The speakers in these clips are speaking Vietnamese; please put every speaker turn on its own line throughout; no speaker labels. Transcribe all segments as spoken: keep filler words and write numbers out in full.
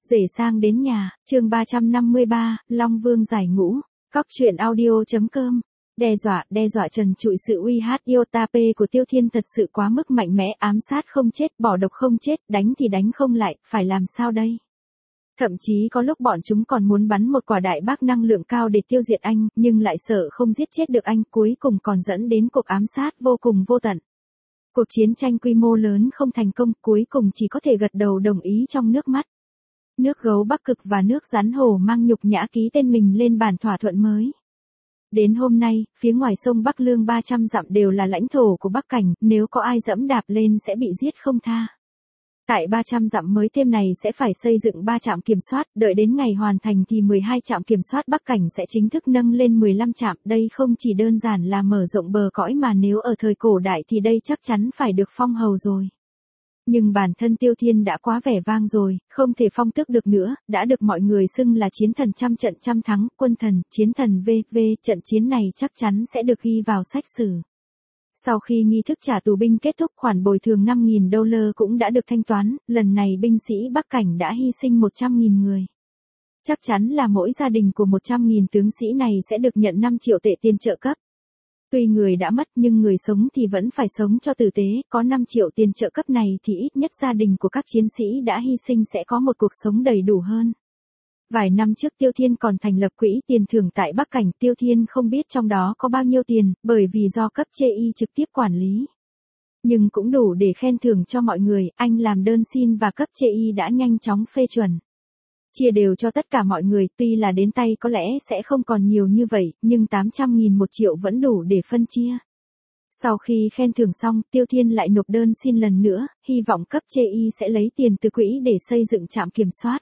Rể sang đến nhà, chương ba trăm năm mươi ba, Long Vương giải ngũ, cóc truyện audio.com. Đe dọa, đe dọa trần trụi sự uy hát iota p của Tiêu Thiên thật sự quá mức mạnh mẽ, ám sát không chết, bỏ độc không chết, đánh thì đánh không lại, phải làm sao đây? Thậm chí có lúc bọn chúng còn muốn bắn một quả đại bác năng lượng cao để tiêu diệt anh, nhưng lại sợ không giết chết được anh, cuối cùng còn dẫn đến cuộc ám sát vô cùng vô tận. Cuộc chiến tranh quy mô lớn không thành công, cuối cùng chỉ có thể gật đầu đồng ý trong nước mắt. Nước gấu Bắc Cực và nước rắn hổ mang nhục nhã ký tên mình lên bản thỏa thuận mới. Đến hôm nay, phía ngoài sông Bắc Lương ba trăm dặm đều là lãnh thổ của Bắc Cảnh, nếu có ai dẫm đạp lên sẽ bị giết không tha. Tại ba trăm dặm mới thêm này sẽ phải xây dựng ba trạm kiểm soát, đợi đến ngày hoàn thành thì mười hai trạm kiểm soát Bắc Cảnh sẽ chính thức nâng lên mười lăm trạm, đây không chỉ đơn giản là mở rộng bờ cõi mà nếu ở thời cổ đại thì đây chắc chắn phải được phong hầu rồi. Nhưng bản thân Tiêu Thiên đã quá vẻ vang rồi, không thể phong tước được nữa, đã được mọi người xưng là chiến thần trăm trận trăm thắng, quân thần, chiến thần vê vê, trận chiến này chắc chắn sẽ được ghi vào sách sử. Sau khi nghi thức trả tù binh kết thúc, khoản bồi thường năm nghìn đô la cũng đã được thanh toán, lần này binh sĩ Bắc Cảnh đã hy sinh một trăm nghìn người. Chắc chắn là mỗi gia đình của một trăm nghìn tướng sĩ này sẽ được nhận năm triệu tệ tiền trợ cấp. Tuy người đã mất nhưng người sống thì vẫn phải sống cho tử tế, có năm triệu tiền trợ cấp này thì ít nhất gia đình của các chiến sĩ đã hy sinh sẽ có một cuộc sống đầy đủ hơn. Vài năm trước Tiêu Thiên còn thành lập quỹ tiền thưởng tại Bắc Cảnh, Tiêu Thiên không biết trong đó có bao nhiêu tiền, bởi vì do cấp chê y trực tiếp quản lý. Nhưng cũng đủ để khen thưởng cho mọi người, anh làm đơn xin và cấp chê y đã nhanh chóng phê chuẩn. Chia đều cho tất cả mọi người, tuy là đến tay có lẽ sẽ không còn nhiều như vậy, nhưng tám trăm nghìn một triệu vẫn đủ để phân chia. Sau khi khen thưởng xong, Tiêu Thiên lại nộp đơn xin lần nữa, hy vọng cấp chê y sẽ lấy tiền từ quỹ để xây dựng trạm kiểm soát.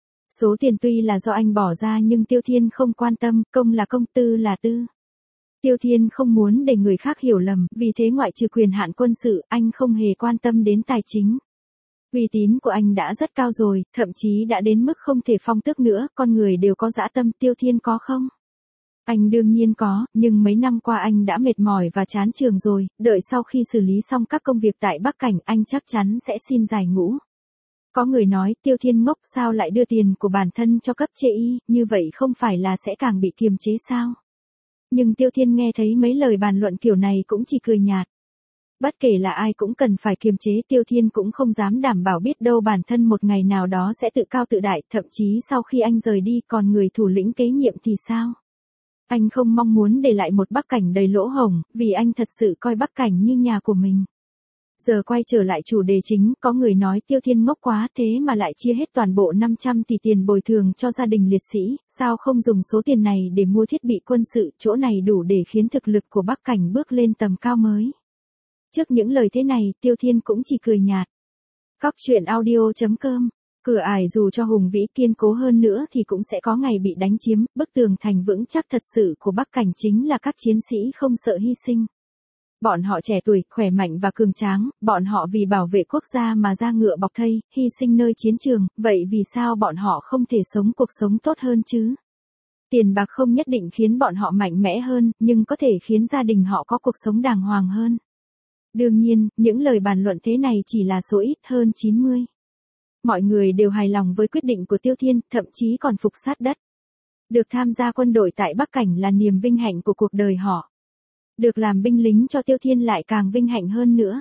Số tiền tuy là do anh bỏ ra nhưng Tiêu Thiên không quan tâm, công là công, tư là tư. Tiêu Thiên không muốn để người khác hiểu lầm, vì thế ngoại trừ quyền hạn quân sự, anh không hề quan tâm đến tài chính. Uy tín của anh đã rất cao rồi, thậm chí đã đến mức không thể phong tước nữa, con người đều có dã tâm, Tiêu Thiên có không? Anh đương nhiên có, nhưng mấy năm qua anh đã mệt mỏi và chán trường rồi, đợi sau khi xử lý xong các công việc tại Bắc Cảnh anh chắc chắn sẽ xin giải ngũ. Có người nói, Tiêu Thiên ngốc sao lại đưa tiền của bản thân cho cấp chê y, như vậy không phải là sẽ càng bị kiềm chế sao? Nhưng Tiêu Thiên nghe thấy mấy lời bàn luận kiểu này cũng chỉ cười nhạt. Bất kể là ai cũng cần phải kiềm chế, Tiêu Thiên cũng không dám đảm bảo biết đâu bản thân một ngày nào đó sẽ tự cao tự đại, thậm chí sau khi anh rời đi còn người thủ lĩnh kế nhiệm thì sao? Anh không mong muốn để lại một Bắc Cảnh đầy lỗ hổng, vì anh thật sự coi Bắc Cảnh như nhà của mình. Giờ quay trở lại chủ đề chính, có người nói Tiêu Thiên ngốc quá thế mà lại chia hết toàn bộ năm trăm tỷ tiền bồi thường cho gia đình liệt sĩ, sao không dùng số tiền này để mua thiết bị quân sự, chỗ này đủ để khiến thực lực của Bắc Cảnh bước lên tầm cao mới. Trước những lời thế này, Tiêu Thiên cũng chỉ cười nhạt. Cóc truyện audio.com, cửa ải dù cho hùng vĩ kiên cố hơn nữa thì cũng sẽ có ngày bị đánh chiếm, bức tường thành vững chắc thật sự của Bắc Cảnh chính là các chiến sĩ không sợ hy sinh. Bọn họ trẻ tuổi, khỏe mạnh và cường tráng, bọn họ vì bảo vệ quốc gia mà ra ngựa bọc thây, hy sinh nơi chiến trường, vậy vì sao bọn họ không thể sống cuộc sống tốt hơn chứ? Tiền bạc không nhất định khiến bọn họ mạnh mẽ hơn, nhưng có thể khiến gia đình họ có cuộc sống đàng hoàng hơn. Đương nhiên, những lời bàn luận thế này chỉ là số ít, hơn chín mươi. Mọi người đều hài lòng với quyết định của Tiêu Thiên, thậm chí còn phục sát đất. Được tham gia quân đội tại Bắc Cảnh là niềm vinh hạnh của cuộc đời họ. Được làm binh lính cho Tiêu Thiên lại càng vinh hạnh hơn nữa.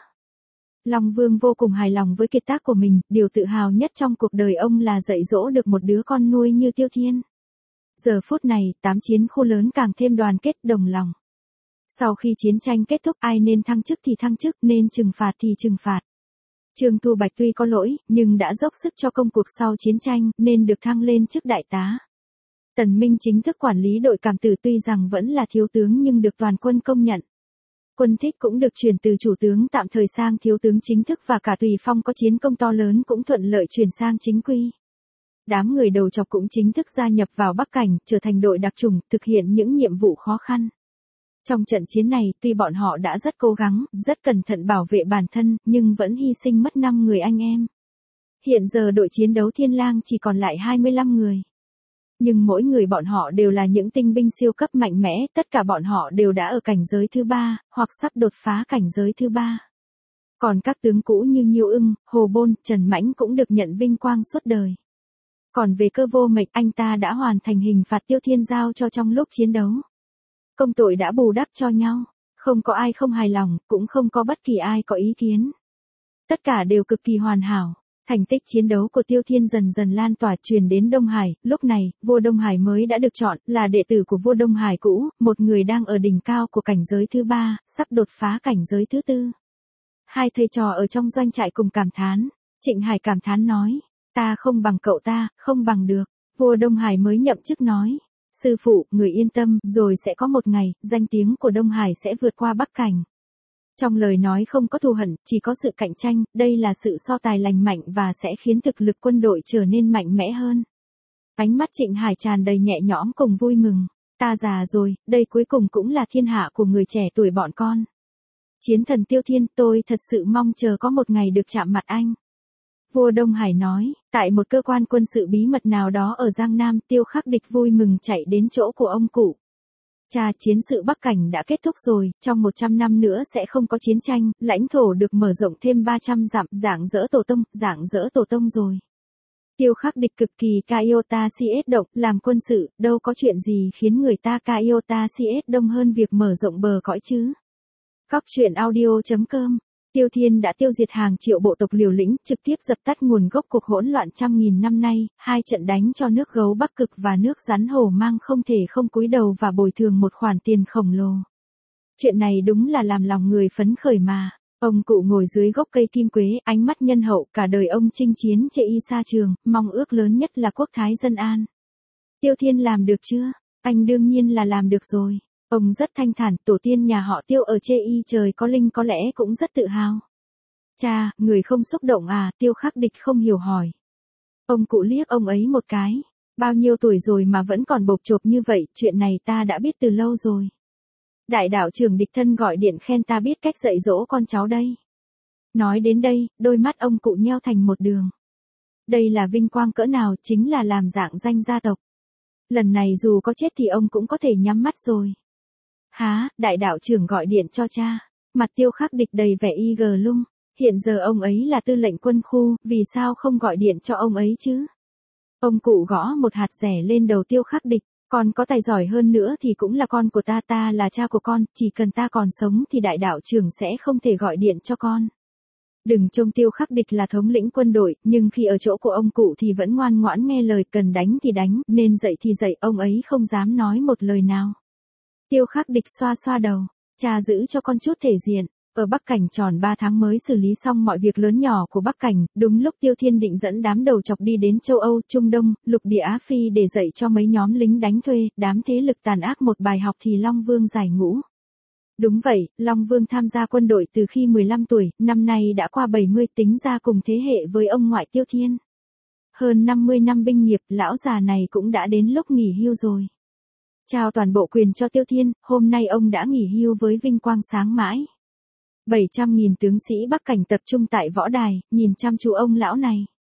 Long Vương vô cùng hài lòng với kiệt tác của mình, điều tự hào nhất trong cuộc đời ông là dạy dỗ được một đứa con nuôi như Tiêu Thiên. Giờ phút này, tám chiến khu lớn càng thêm đoàn kết đồng lòng. Sau khi chiến tranh kết thúc, ai nên thăng chức thì thăng chức, nên trừng phạt thì trừng phạt. Trương Thu Bạch tuy có lỗi, nhưng đã dốc sức cho công cuộc sau chiến tranh, nên được thăng lên chức đại tá. Tần Minh chính thức quản lý đội cảm tử, tuy rằng vẫn là thiếu tướng nhưng được toàn quân công nhận. Quân Thích cũng được chuyển từ chủ tướng tạm thời sang thiếu tướng chính thức, và cả Tùy Phong có chiến công to lớn cũng thuận lợi chuyển sang chính quy. Đám người đầu chọc cũng chính thức gia nhập vào Bắc Cảnh, trở thành đội đặc chủng, thực hiện những nhiệm vụ khó khăn. Trong trận chiến này, tuy bọn họ đã rất cố gắng, rất cẩn thận bảo vệ bản thân, nhưng vẫn hy sinh mất năm người anh em. Hiện giờ đội chiến đấu Thiên Lang chỉ còn lại hai mươi lăm người. Nhưng mỗi người bọn họ đều là những tinh binh siêu cấp mạnh mẽ, tất cả bọn họ đều đã ở cảnh giới thứ ba, hoặc sắp đột phá cảnh giới thứ ba. Còn các tướng cũ như Nhiêu Ưng, Hồ Bôn, Trần Mãnh cũng được nhận vinh quang suốt đời. Còn về Cơ Vô Mệnh, anh ta đã hoàn thành hình phạt Tiêu Thiên giao cho trong lúc chiến đấu. Công tội đã bù đắp cho nhau, không có ai không hài lòng, cũng không có bất kỳ ai có ý kiến. Tất cả đều cực kỳ hoàn hảo. Thành tích chiến đấu của Tiêu Thiên dần dần lan tỏa truyền đến Đông Hải, lúc này, vua Đông Hải mới đã được chọn, là đệ tử của vua Đông Hải cũ, một người đang ở đỉnh cao của cảnh giới thứ ba, sắp đột phá cảnh giới thứ tư. Hai thầy trò ở trong doanh trại cùng cảm thán, Trịnh Hải cảm thán nói, ta không bằng cậu ta, không bằng được, vua Đông Hải mới nhậm chức nói, sư phụ, người yên tâm, rồi sẽ có một ngày, danh tiếng của Đông Hải sẽ vượt qua Bắc Cảnh. Trong lời nói không có thù hận, chỉ có sự cạnh tranh, đây là sự so tài lành mạnh và sẽ khiến thực lực quân đội trở nên mạnh mẽ hơn. Ánh mắt Trịnh Hải tràn đầy nhẹ nhõm cùng vui mừng, ta già rồi, đây cuối cùng cũng là thiên hạ của người trẻ tuổi bọn con. Chiến thần Tiêu Thiên, tôi thật sự mong chờ có một ngày được chạm mặt anh. Vua Đông Hải nói, tại một cơ quan quân sự bí mật nào đó ở Giang Nam, Tiêu Khắc Địch vui mừng chạy đến chỗ của ông cụ. Cha, chiến sự Bắc Cảnh đã kết thúc rồi, trong một trăm năm nữa sẽ không có chiến tranh, lãnh thổ được mở rộng thêm ba trăm dặm, dạng dỡ tổ tông, dạng dỡ tổ tông rồi. Tiêu Khắc Địch cực kỳ ca yêu ta si ết động, làm quân sự, đâu có chuyện gì khiến người ta ca yêu ta si ết đông hơn việc mở rộng bờ cõi chứ. Cóc truyện audio chấm com. Tiêu Thiên đã tiêu diệt hàng triệu bộ tộc liều lĩnh, trực tiếp dập tắt nguồn gốc cuộc hỗn loạn trăm nghìn năm nay, hai trận đánh cho nước gấu Bắc Cực và nước rắn hổ mang không thể không cúi đầu và bồi thường một khoản tiền khổng lồ. Chuyện này đúng là làm lòng người phấn khởi mà. Ông cụ ngồi dưới gốc cây kim quế, ánh mắt nhân hậu, cả đời ông chinh chiến chê y xa trường, mong ước lớn nhất là quốc thái dân an. Tiêu Thiên làm được chưa? Anh đương nhiên là làm được rồi. Ông rất thanh thản, tổ tiên nhà họ Tiêu ở chê y trời có linh có lẽ cũng rất tự hào. Cha, người không xúc động à? Tiêu Khắc Địch không hiểu hỏi. Ông cụ liếc ông ấy một cái. Bao nhiêu tuổi rồi mà vẫn còn bộp chộp như vậy, chuyện này ta đã biết từ lâu rồi. Đại đạo trưởng địch thân gọi điện khen ta biết cách dạy dỗ con cháu đây. Nói đến đây, đôi mắt ông cụ nheo thành một đường. Đây là vinh quang cỡ nào, chính là làm dạng danh gia tộc. Lần này dù có chết thì ông cũng có thể nhắm mắt rồi. Há, đại đạo trưởng gọi điện cho cha. Mặt Tiêu Khắc Địch đầy vẻ y gờ lung. Hiện giờ ông ấy là tư lệnh quân khu, vì sao không gọi điện cho ông ấy chứ? Ông cụ gõ một hạt rẻ lên đầu Tiêu Khắc Địch. Con có tài giỏi hơn nữa thì cũng là con của ta, ta là cha của con, chỉ cần ta còn sống thì đại đạo trưởng sẽ không thể gọi điện cho con. Đừng trông Tiêu Khắc Địch là thống lĩnh quân đội, nhưng khi ở chỗ của ông cụ thì vẫn ngoan ngoãn nghe lời, cần đánh thì đánh, nên dạy thì dạy, ông ấy không dám nói một lời nào. Tiêu Khắc Địch xoa xoa đầu, cha giữ cho con chút thể diện. Ở Bắc Cảnh tròn ba tháng mới xử lý xong mọi việc lớn nhỏ của Bắc Cảnh, đúng lúc Tiêu Thiên định dẫn đám đầu chọc đi đến châu Âu, Trung Đông, lục địa Á Phi để dạy cho mấy nhóm lính đánh thuê, đám thế lực tàn ác một bài học thì Long Vương giải ngũ. Đúng vậy, Long Vương tham gia quân đội từ khi mười lăm tuổi, năm nay đã qua bảy mươi, tính ra cùng thế hệ với ông ngoại Tiêu Thiên. Hơn năm mươi năm binh nghiệp, lão già này cũng đã đến lúc nghỉ hưu rồi. Trao toàn bộ quyền cho Tiêu Thiên, hôm nay ông đã nghỉ hưu với vinh quang sáng mãi. bảy trăm nghìn tướng sĩ Bắc Cảnh tập trung tại võ đài, nhìn chăm chú ông lão này.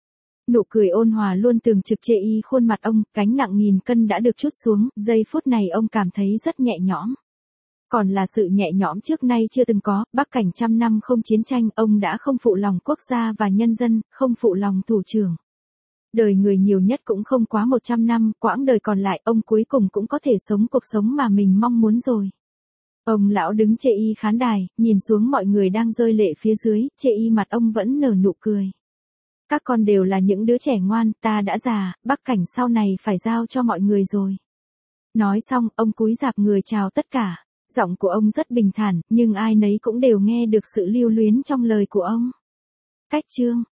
Nụ cười ôn hòa luôn tường trực chê y khuôn mặt ông, gánh nặng nghìn cân đã được trút xuống, giây phút này ông cảm thấy rất nhẹ nhõm. Còn là sự nhẹ nhõm trước nay chưa từng có, Bắc Cảnh trăm năm không chiến tranh, ông đã không phụ lòng quốc gia và nhân dân, không phụ lòng thủ trưởng. Đời người nhiều nhất cũng không quá một trăm năm, quãng đời còn lại, ông cuối cùng cũng có thể sống cuộc sống mà mình mong muốn rồi. Ông lão đứng chê y khán đài, nhìn xuống mọi người đang rơi lệ phía dưới, chê y mặt ông vẫn nở nụ cười. Các con đều là những đứa trẻ ngoan, ta đã già, Bắc Cảnh sau này phải giao cho mọi người rồi. Nói xong, ông cúi rạp người chào tất cả. Giọng của ông rất bình thản, nhưng ai nấy cũng đều nghe được sự lưu luyến trong lời của ông. Cách chương